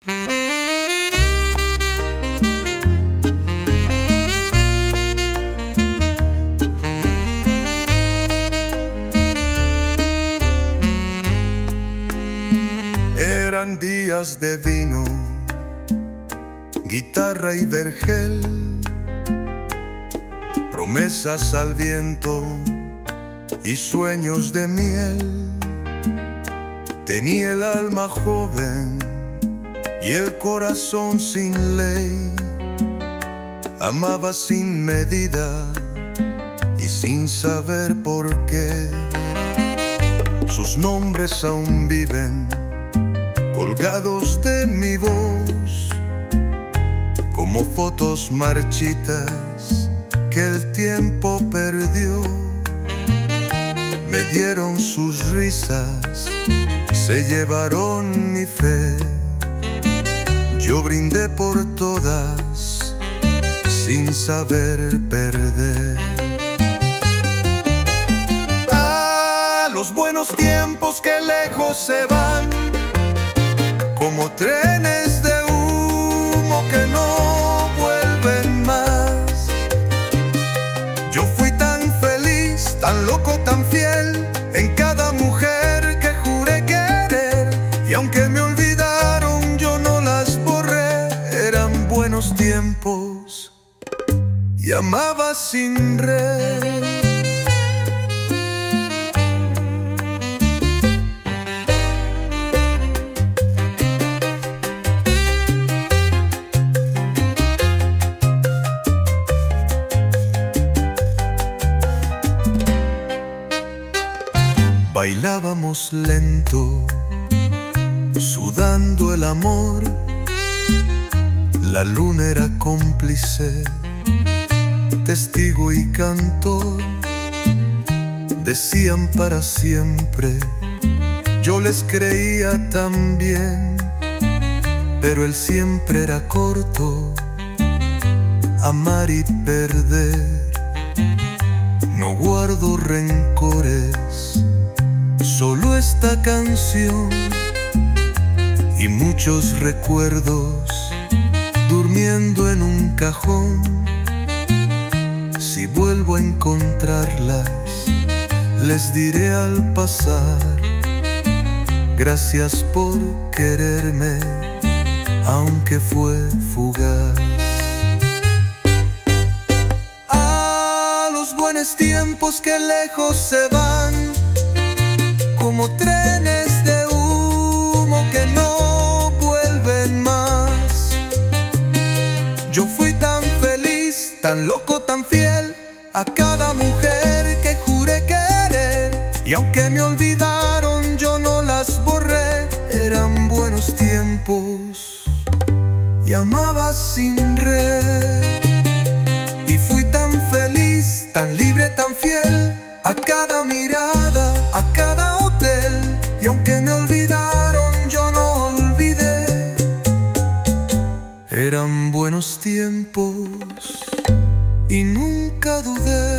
Eran días de vino, guitarra y vergel, promesas al viento y sueños de miel. Tenía el alma joven y el corazón sin ley. Amaba sin medida y sin saber por qué. Sus nombres aún viven colgados de mi voz, como fotos marchitas que el tiempo perdió. Me dieron sus risas, se llevaron mi fe. Yo brindé por todas sin saber perder. Ah, los buenos tiempos que lejos se van, como trenes de humo que no vuelven más. Yo fui tan feliz, tan loco, tan fiel en cada mujer que juré querer. Y aunque me olvidaron, yo no las borré. Eran buenos tiempos y amaba sin red. Bailábamos lento, sudando el amor. La luna era cómplice, testigo y cantor. Decían para siempre, yo les creía también, pero el siempre era corto, amar y perder. No guardo rencores, solo esta canción y muchos recuerdos durmiendo en un cajón. Si vuelvo a encontrarlas, les diré al pasar: gracias por quererme, aunque fue fugaz. Ah, los buenos tiempos que lejos se van, como trenes de humo que no vuelven más. Yo fui tan feliz, tan loco, tan fiel a cada mujer que juré querer. Y aunque me olvidaron, yo no las borré. Eran buenos tiempos y amaba sin red. Y fui tan feliz, tan libre, tan fiel a cada mirada, a cada hotel. Y aunque me olvidaron, yo no olvidé. Eran buenos tiempos y nunca dudé.